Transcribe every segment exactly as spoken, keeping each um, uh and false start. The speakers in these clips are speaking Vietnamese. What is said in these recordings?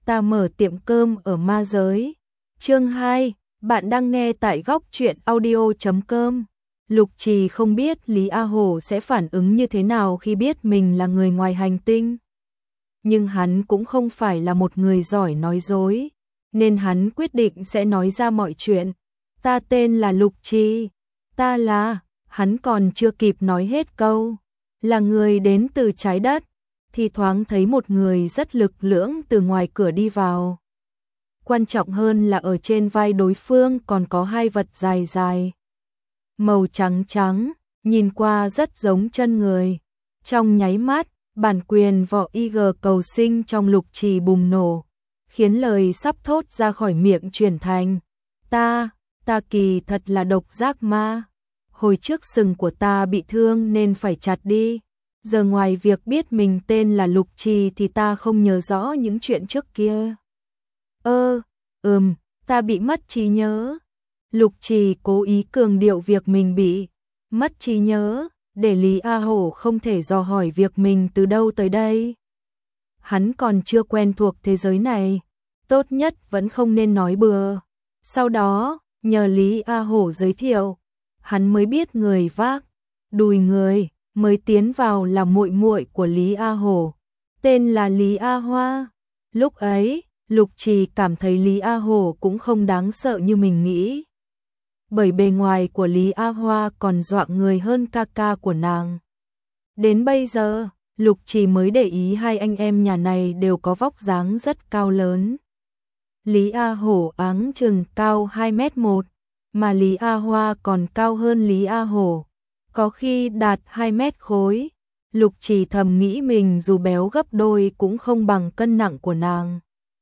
ta mở tiệm cơm ở ma giới. Chương hai, bạn đang nghe tại góc truyện audio chấm com. Lục Trì không biết Lý A Hổ sẽ phản ứng như thế nào khi biết mình là người ngoài hành tinh. Nhưng hắn cũng không phải là một người giỏi nói dối, nên hắn quyết định sẽ nói ra mọi chuyện. Ta tên là Lục Trì, ta là, hắn còn chưa kịp nói hết câu, là người đến từ trái đất, thì thoáng thấy một người rất lực lưỡng từ ngoài cửa đi vào. Quan trọng hơn là ở trên vai đối phương còn có hai vật dài dài, màu trắng trắng, nhìn qua rất giống chân người. Trong nháy mắt, bản quyền võ i giê cầu sinh trong Lục Trì bùng nổ, khiến lời sắp thốt ra khỏi miệng chuyển thành: Ta, ta kỳ thật là độc giác ma. Hồi trước sừng của ta bị thương nên phải chặt đi. Giờ ngoài việc biết mình tên là Lục Trì thì ta không nhớ rõ những chuyện trước kia. Ơ, ừm, ta bị mất trí nhớ. Lục Trì cố ý cường điệu việc mình bị mất trí nhớ, để Lý A Hổ không thể dò hỏi việc mình từ đâu tới đây. Hắn còn chưa quen thuộc thế giới này, tốt nhất vẫn không nên nói bừa. Sau đó, nhờ Lý A Hổ giới thiệu, hắn mới biết người vác đùi người mới tiến vào là muội muội của Lý A Hổ, tên là Lý A Hoa. Lúc ấy, Lục Trì cảm thấy Lý A Hổ cũng không đáng sợ như mình nghĩ, bởi bề ngoài của Lý A Hoa còn dọa người hơn ca ca của nàng. Đến bây giờ, Lục Trì mới để ý hai anh em nhà này đều có vóc dáng rất cao lớn. Lý A Hổ áng chừng cao hai mét một, mà Lý A Hoa còn cao hơn Lý A Hổ, có khi đạt hai mét khối. Lục Trì thầm nghĩ mình dù béo gấp đôi cũng không bằng cân nặng của nàng.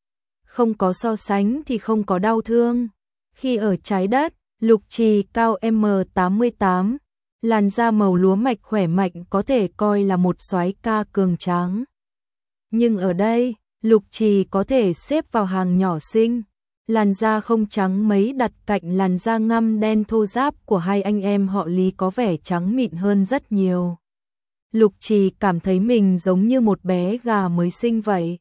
Không có so sánh thì không có đau thương. Khi ở trái đất, Lục Trì cao mét tám mươi tám, làn da màu lúa mạch khỏe mạnh, có thể coi là một soái ca cường tráng. Nhưng ở đây, Lục Trì có thể xếp vào hàng nhỏ xinh, làn da không trắng mấy, đặt cạnh làn da ngăm đen thô ráp của hai anh em họ Lý có vẻ trắng mịn hơn rất nhiều. Lục Trì cảm thấy mình giống như một bé gà mới sinh vậy.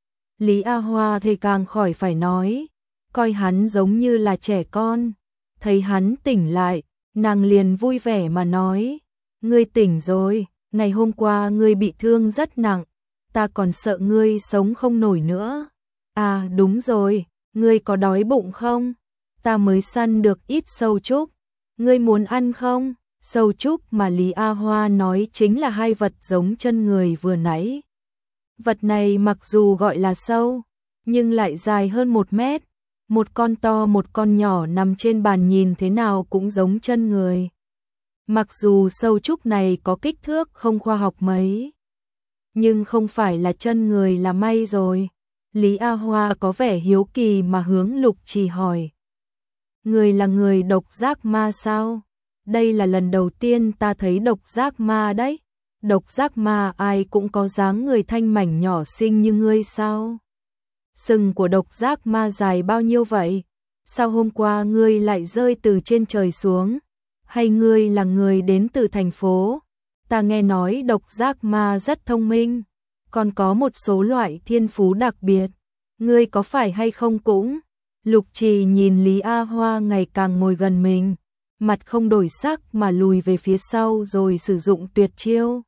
Lý A Hoa thì càng khỏi phải nói, coi hắn giống như là trẻ con. Thấy hắn tỉnh lại, nàng liền vui vẻ mà nói: Ngươi tỉnh rồi, ngày hôm qua ngươi bị thương rất nặng, ta còn sợ ngươi sống không nổi nữa. À đúng rồi, ngươi có đói bụng không? Ta mới săn được ít sâu trúc, ngươi muốn ăn không? Sâu trúc mà Lý A Hoa nói chính là hai vật giống chân người vừa nãy. Vật này mặc dù gọi là sâu, nhưng lại dài hơn một mét. Một con to một con nhỏ nằm trên bàn, nhìn thế nào cũng giống chân người. Mặc dù sâu trúc này có kích thước không khoa học mấy, nhưng không phải là chân người là may rồi. Lý A Hoa có vẻ hiếu kỳ mà hướng Lục Trì hỏi: Người là người độc giác ma sao? Đây là lần đầu tiên ta thấy độc giác ma đấy. Độc giác ma ai cũng có dáng người thanh mảnh nhỏ xinh như ngươi sao? Sừng của độc giác ma dài bao nhiêu vậy? Sao hôm qua ngươi lại rơi từ trên trời xuống? Hay ngươi là người đến từ thành phố? Ta nghe nói độc giác ma rất thông minh, còn có một số loại thiên phú đặc biệt. Ngươi có phải hay không cũng? Lục Trì nhìn Lý A Hoa ngày càng ngồi gần mình, mặt không đổi sắc mà lùi về phía sau rồi sử dụng tuyệt chiêu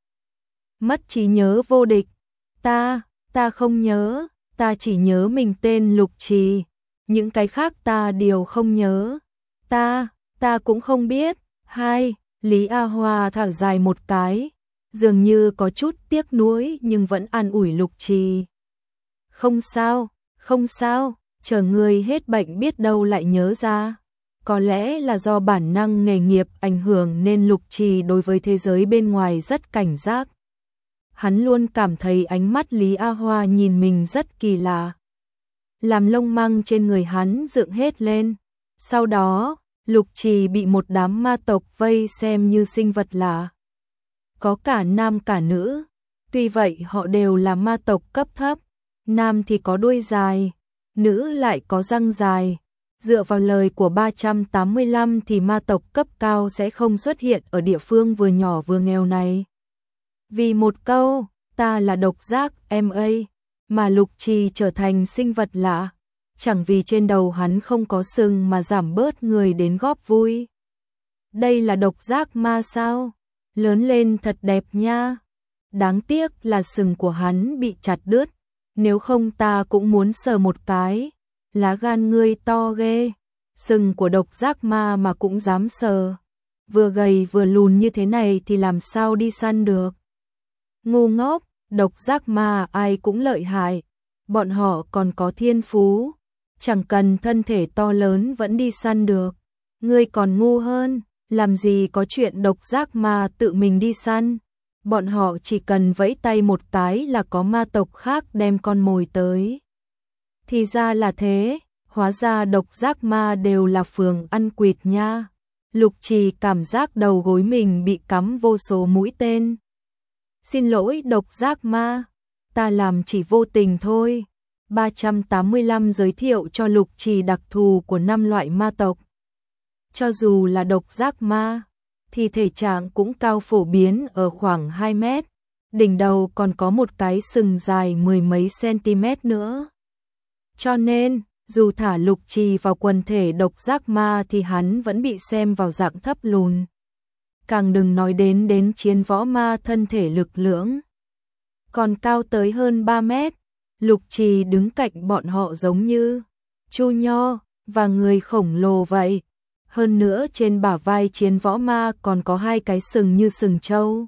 mất trí nhớ vô địch. Ta, ta không nhớ. Ta chỉ nhớ mình tên Lục Trì, những cái khác ta đều không nhớ. Ta, ta cũng không biết. Hai, Lý A Hoa thở dài một cái, dường như có chút tiếc nuối nhưng vẫn an ủi Lục Trì. Không sao, không sao, chờ ngươi hết bệnh biết đâu lại nhớ ra. Có lẽ là do bản năng nghề nghiệp ảnh hưởng nên Lục Trì đối với thế giới bên ngoài rất cảnh giác. Hắn luôn cảm thấy ánh mắt Lý A Hoa nhìn mình rất kỳ lạ, làm lông măng trên người hắn dựng hết lên. Sau đó, Lục Trì bị một đám ma tộc vây xem như sinh vật lạ, có cả nam cả nữ. Tuy vậy họ đều là ma tộc cấp thấp, nam thì có đuôi dài, nữ lại có răng dài. Dựa vào lời của ba trăm tám mươi lăm thì ma tộc cấp cao sẽ không xuất hiện ở địa phương vừa nhỏ vừa nghèo này. Vì một câu, ta là độc giác ma, mà Lục Trì trở thành sinh vật lạ, chẳng vì trên đầu hắn không có sừng mà giảm bớt người đến góp vui. Đây là độc giác ma sao? Lớn lên thật đẹp nha. Đáng tiếc là sừng của hắn bị chặt đứt, nếu không ta cũng muốn sờ một cái. Lá gan ngươi to ghê, sừng của độc giác ma mà cũng dám sờ. Vừa gầy vừa lùn như thế này thì làm sao đi săn được. Ngu ngốc, độc giác ma ai cũng lợi hại, bọn họ còn có thiên phú, chẳng cần thân thể to lớn vẫn đi săn được. Ngươi còn ngu hơn, làm gì có chuyện độc giác ma tự mình đi săn. Bọn họ chỉ cần vẫy tay một cái là có ma tộc khác đem con mồi tới. Thì ra là thế, hóa ra độc giác ma đều là phường ăn quỵt nha. Lục Trì cảm giác đầu gối mình bị cắm vô số mũi tên. Xin lỗi độc giác ma, ta làm chỉ vô tình thôi. ba trăm tám mươi lăm giới thiệu cho Lục Trì đặc thù của năm loại ma tộc. Cho dù là độc giác ma, thì thể trạng cũng cao phổ biến ở khoảng hai mét, đỉnh đầu còn có một cái sừng dài mười mấy cm nữa. Cho nên, dù thả Lục Trì vào quần thể độc giác ma thì hắn vẫn bị xem vào dạng thấp lùn. Càng đừng nói đến đến chiến võ ma thân thể lực lưỡng. Còn cao tới hơn ba mét, Lục Trì đứng cạnh bọn họ giống như Chu Nho và người khổng lồ vậy. Hơn nữa trên bả vai chiến võ ma còn có hai cái sừng như sừng trâu.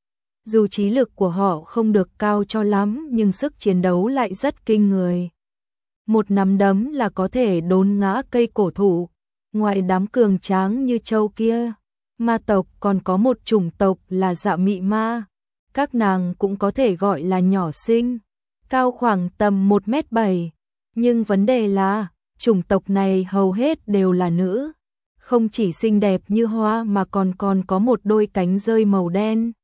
Dù trí lực của họ không được cao cho lắm nhưng sức chiến đấu lại rất kinh người. Một nắm đấm là có thể đốn ngã cây cổ thụ. Ngoài đám cường tráng như trâu kia, ma tộc còn có một chủng tộc là dạ mị ma. Các nàng cũng có thể gọi là nhỏ xinh, cao khoảng tầm một mét bảy. Nhưng vấn đề là, chủng tộc này hầu hết đều là nữ. Không chỉ xinh đẹp như hoa mà còn còn có một đôi cánh rơi màu đen.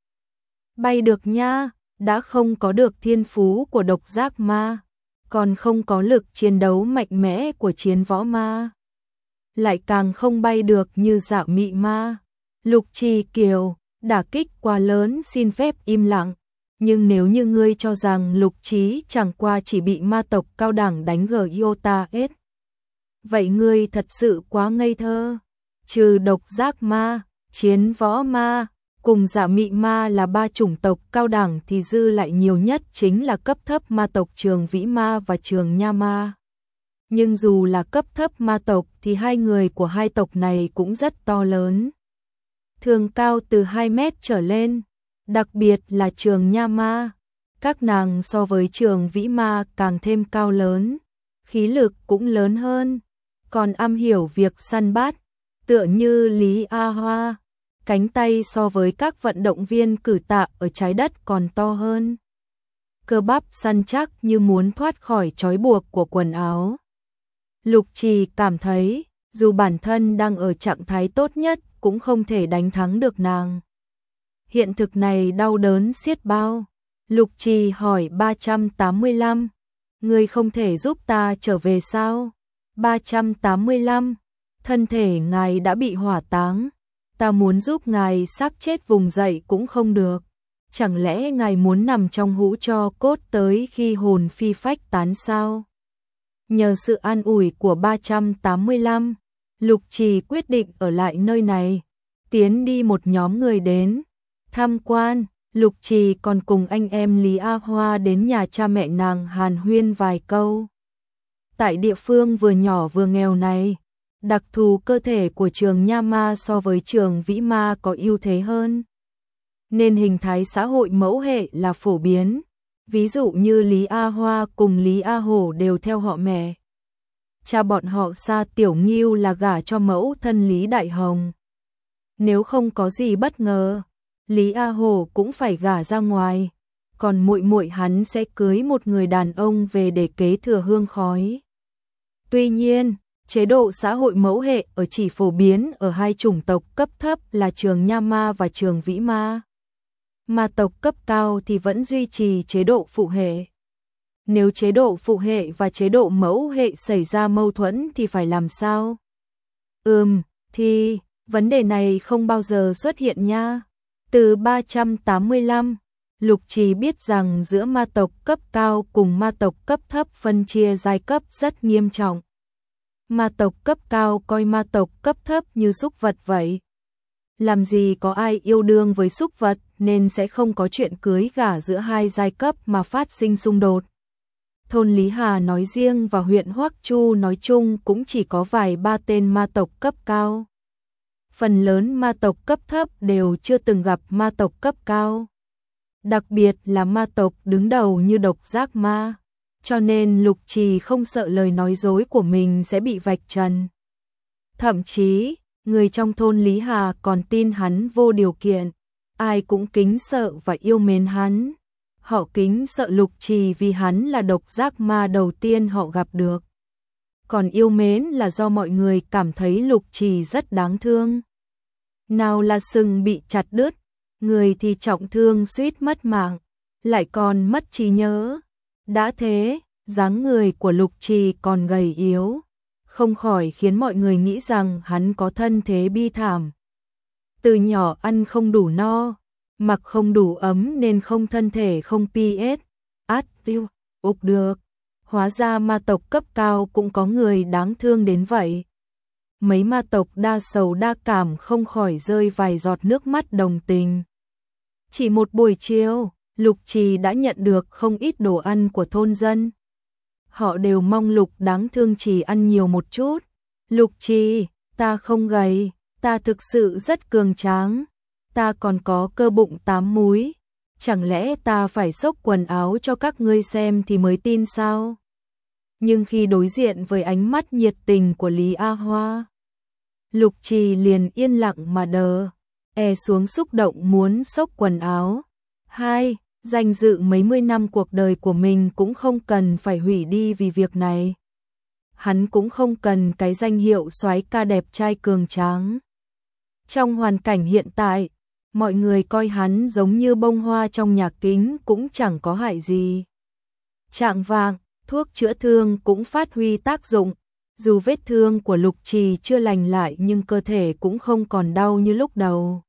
Bay được nha, đã không có được thiên phú của độc giác ma, còn không có lực chiến đấu mạnh mẽ của chiến võ ma. Lại càng không bay được như dạ mị ma. Lục Trì Kiều, đả kích quá lớn xin phép im lặng. Nhưng nếu như ngươi cho rằng Lục Trí chẳng qua chỉ bị ma tộc cao đẳng đánh gờ iota S, vậy ngươi thật sự quá ngây thơ. Trừ độc giác ma, chiến võ ma, cùng dạ mị ma là ba chủng tộc cao đẳng thì dư lại nhiều nhất chính là cấp thấp ma tộc Trường Vĩ Ma và Trường Nha Ma. Nhưng dù là cấp thấp ma tộc thì hai người của hai tộc này cũng rất to lớn. Thường cao từ hai mét trở lên, đặc biệt là Trường Nha Ma. Các nàng so với Trường Vĩ Ma càng thêm cao lớn, khí lực cũng lớn hơn, còn am hiểu việc săn bắt. Tựa như Lý A Hoa, cánh tay so với các vận động viên cử tạ ở trái đất còn to hơn. Cơ bắp săn chắc như muốn thoát khỏi trói buộc của quần áo. Lục Trì cảm thấy, dù bản thân đang ở trạng thái tốt nhất cũng không thể đánh thắng được nàng. Hiện thực này đau đớn xiết bao. Lục Trì hỏi ba trăm tám mươi lăm, ngươi không thể giúp ta trở về sao? ba trăm tám mươi lăm, thân thể ngài đã bị hỏa táng, ta muốn giúp ngài xác chết vùng dậy cũng không được. Chẳng lẽ ngài muốn nằm trong hũ tro cốt tới khi hồn phi phách tán sao? Nhờ sự an ủi của ba trăm tám mươi lăm, Lục Trì quyết định ở lại nơi này. Tiến đi một nhóm người đến tham quan, Lục Trì còn cùng anh em Lý A Hoa đến nhà cha mẹ nàng hàn huyên vài câu. Tại địa phương vừa nhỏ vừa nghèo này, đặc thù cơ thể của Trường Nha Ma so với Trường Vĩ Ma có ưu thế hơn, nên hình thái xã hội mẫu hệ là phổ biến. Ví dụ như Lý A Hoa cùng Lý A Hổ đều theo họ mẹ. Cha bọn họ Sa Tiểu Nghiêu là gả cho mẫu thân Lý Đại Hồng. Nếu không có gì bất ngờ, Lý A Hổ cũng phải gả ra ngoài, còn muội muội hắn sẽ cưới một người đàn ông về để kế thừa hương khói. Tuy nhiên, chế độ xã hội mẫu hệ ở chỉ phổ biến ở hai chủng tộc cấp thấp là Trường Nha Ma và Trường Vĩ Ma. Ma tộc cấp cao thì vẫn duy trì chế độ phụ hệ. Nếu chế độ phụ hệ và chế độ mẫu hệ xảy ra mâu thuẫn thì phải làm sao? Ừm, thì vấn đề này không bao giờ xuất hiện nha. Từ ba trăm tám mươi lăm, Lục Trì biết rằng giữa ma tộc cấp cao cùng ma tộc cấp thấp phân chia giai cấp rất nghiêm trọng. Ma tộc cấp cao coi ma tộc cấp thấp như súc vật vậy. Làm gì có ai yêu đương với súc vật, nên sẽ không có chuyện cưới gả giữa hai giai cấp mà phát sinh xung đột. Thôn Lý Hà nói riêng và huyện Hoắc Chu nói chung cũng chỉ có vài ba tên ma tộc cấp cao. Phần lớn ma tộc cấp thấp đều chưa từng gặp ma tộc cấp cao. Đặc biệt là ma tộc đứng đầu như Độc Giác Ma. Cho nên Lục Trì không sợ lời nói dối của mình sẽ bị vạch trần. Thậm chí, người trong thôn Lý Hà còn tin hắn vô điều kiện. Ai cũng kính sợ và yêu mến hắn. Họ kính sợ Lục Trì vì hắn là Độc Giác Ma đầu tiên họ gặp được. Còn yêu mến là do mọi người cảm thấy Lục Trì rất đáng thương. Nào là sừng bị chặt đứt, người thì trọng thương suýt mất mạng, lại còn mất trí nhớ. Đã thế, dáng người của Lục Trì còn gầy yếu, không khỏi khiến mọi người nghĩ rằng hắn có thân thế bi thảm. Từ nhỏ ăn không đủ no, mặc không đủ ấm nên không thân thể không pê ét, át tiêu, ục được. Hóa ra ma tộc cấp cao cũng có người đáng thương đến vậy. Mấy ma tộc đa sầu đa cảm không khỏi rơi vài giọt nước mắt đồng tình. Chỉ một buổi chiều, Lục Trì đã nhận được không ít đồ ăn của thôn dân. Họ đều mong Lục đáng thương Trì ăn nhiều một chút. Lục Trì, ta không gầy, ta thực sự rất cường tráng. Ta còn có cơ bụng tám múi. Chẳng lẽ ta phải xốc quần áo cho các ngươi xem thì mới tin sao? Nhưng khi đối diện với ánh mắt nhiệt tình của Lý A Hoa, Lục Trì liền yên lặng mà đờ, e xuống xúc động muốn xốc quần áo. Hai, danh dự mấy mươi năm cuộc đời của mình cũng không cần phải hủy đi vì việc này. Hắn cũng không cần cái danh hiệu soái ca đẹp trai cường tráng. Trong hoàn cảnh hiện tại, mọi người coi hắn giống như bông hoa trong nhà kính cũng chẳng có hại gì. Chạng vạng, thuốc chữa thương cũng phát huy tác dụng. Dù vết thương của Lục Trì chưa lành lại nhưng cơ thể cũng không còn đau như lúc đầu.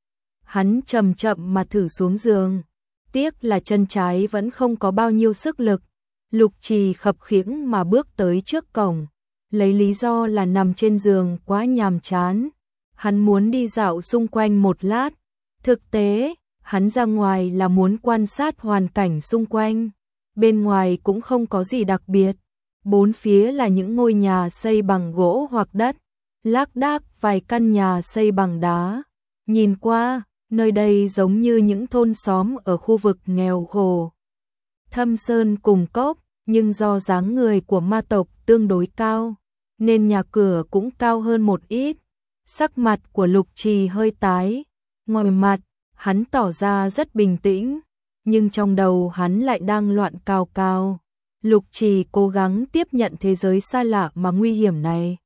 Hắn chậm chậm mà thử xuống giường. Tiếc là chân trái vẫn không có bao nhiêu sức lực. Lục Trì khập khiễng mà bước tới trước cổng. Lấy lý do là nằm trên giường quá nhàm chán. Hắn muốn đi dạo xung quanh một lát. Thực tế, hắn ra ngoài là muốn quan sát hoàn cảnh xung quanh. Bên ngoài cũng không có gì đặc biệt. Bốn phía là những ngôi nhà xây bằng gỗ hoặc đất, lác đác vài căn nhà xây bằng đá. Nhìn qua, nơi đây giống như những thôn xóm ở khu vực nghèo khổ. Thâm sơn cùng cốc, nhưng do dáng người của ma tộc tương đối cao, nên nhà cửa cũng cao hơn một ít. Sắc mặt của Lục Trì hơi tái, ngoài mặt, hắn tỏ ra rất bình tĩnh, nhưng trong đầu hắn lại đang loạn cào cào. Lục Trì cố gắng tiếp nhận thế giới xa lạ mà nguy hiểm này.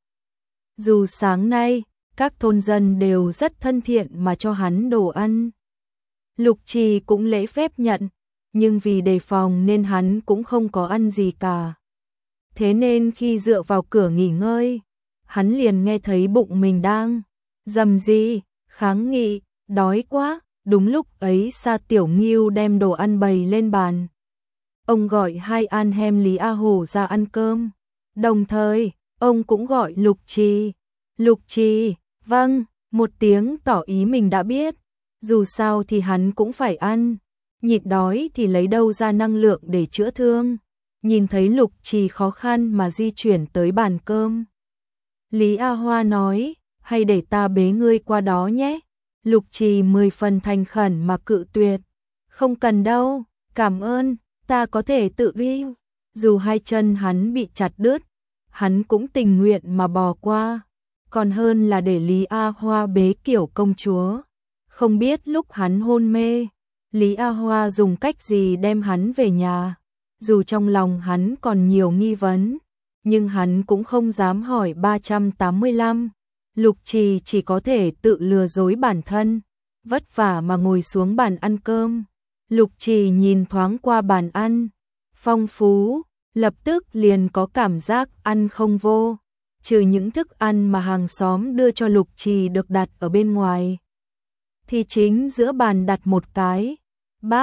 Dù sáng nay, các thôn dân đều rất thân thiện mà cho hắn đồ ăn. Lục Trì cũng lễ phép nhận, nhưng vì đề phòng nên hắn cũng không có ăn gì cả. Thế nên khi dựa vào cửa nghỉ ngơi, hắn liền nghe thấy bụng mình đang rầm rì, kháng nghị, đói quá. Đúng lúc ấy Sa Tiểu Ngưu đem đồ ăn bày lên bàn. Ông gọi hai anh em Lý A Hổ ra ăn cơm. Đồng thời, ông cũng gọi Lục Trì. Lục Trì, vâng, một tiếng tỏ ý mình đã biết. Dù sao thì hắn cũng phải ăn. Nhịn đói thì lấy đâu ra năng lượng để chữa thương. Nhìn thấy Lục Trì khó khăn mà di chuyển tới bàn cơm. Lý A Hoa nói, hay để ta bế ngươi qua đó nhé. Lục Trì mười phần thành khẩn mà cự tuyệt. Không cần đâu, cảm ơn. Ta có thể tự đi. Dù hai chân hắn bị chặt đứt, hắn cũng tình nguyện mà bò qua. Còn hơn là để Lý A Hoa bế kiểu công chúa. Không biết lúc hắn hôn mê, Lý A Hoa dùng cách gì đem hắn về nhà. Dù trong lòng hắn còn nhiều nghi vấn, nhưng hắn cũng không dám hỏi ba trăm tám mươi lăm. Lục Trì chỉ có thể tự lừa dối bản thân, vất vả mà ngồi xuống bàn ăn cơm. Lục Trì nhìn thoáng qua bàn ăn, phong phú, lập tức liền có cảm giác ăn không vô, trừ những thức ăn mà hàng xóm đưa cho Lục Trì được đặt ở bên ngoài. Thì chính giữa bàn đặt một cái bát,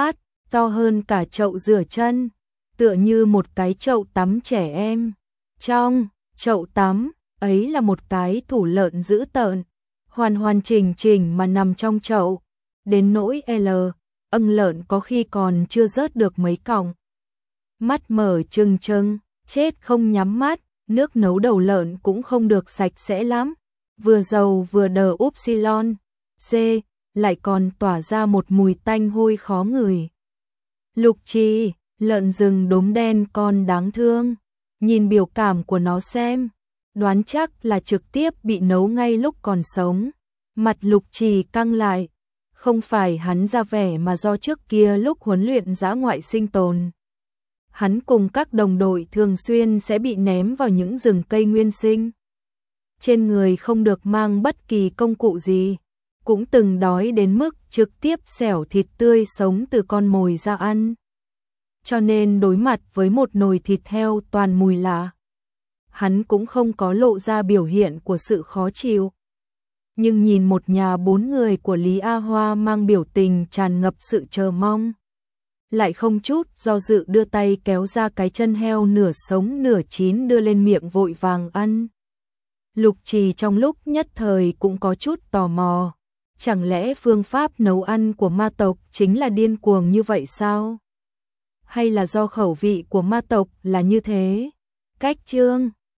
to hơn cả chậu rửa chân, tựa như một cái chậu tắm trẻ em. Trong chậu tắm ấy là một cái thủ lợn dữ tợn, hoàn hoàn chỉnh chỉnh mà nằm trong chậu, đến nỗi L, âng lợn có khi còn chưa rớt được mấy cọng. Mắt mở trừng trừng, chết không nhắm mắt, nước nấu đầu lợn cũng không được sạch sẽ lắm, vừa dầu vừa đờ upsilon, C, lại còn tỏa ra một mùi tanh hôi khó ngửi. Lục Trì, lợn rừng đốm đen con đáng thương, nhìn biểu cảm của nó xem, đoán chắc là trực tiếp bị nấu ngay lúc còn sống. Mặt Lục Trì căng lại, không phải hắn ra vẻ mà do trước kia lúc huấn luyện dã ngoại sinh tồn. Hắn cùng các đồng đội thường xuyên sẽ bị ném vào những rừng cây nguyên sinh. Trên người không được mang bất kỳ công cụ gì, cũng từng đói đến mức trực tiếp xẻo thịt tươi sống từ con mồi ra ăn. Cho nên đối mặt với một nồi thịt heo toàn mùi lạ, hắn cũng không có lộ ra biểu hiện của sự khó chịu. Nhưng nhìn một nhà bốn người của Lý A Hoa mang biểu tình tràn ngập sự chờ mong, lại không chút do dự đưa tay kéo ra cái chân heo nửa sống nửa chín đưa lên miệng vội vàng ăn. Lục Trì trong lúc nhất thời cũng có chút tò mò, chẳng lẽ phương pháp nấu ăn của ma tộc chính là điên cuồng như vậy sao? Hay là do khẩu vị của ma tộc là như thế? Cách chương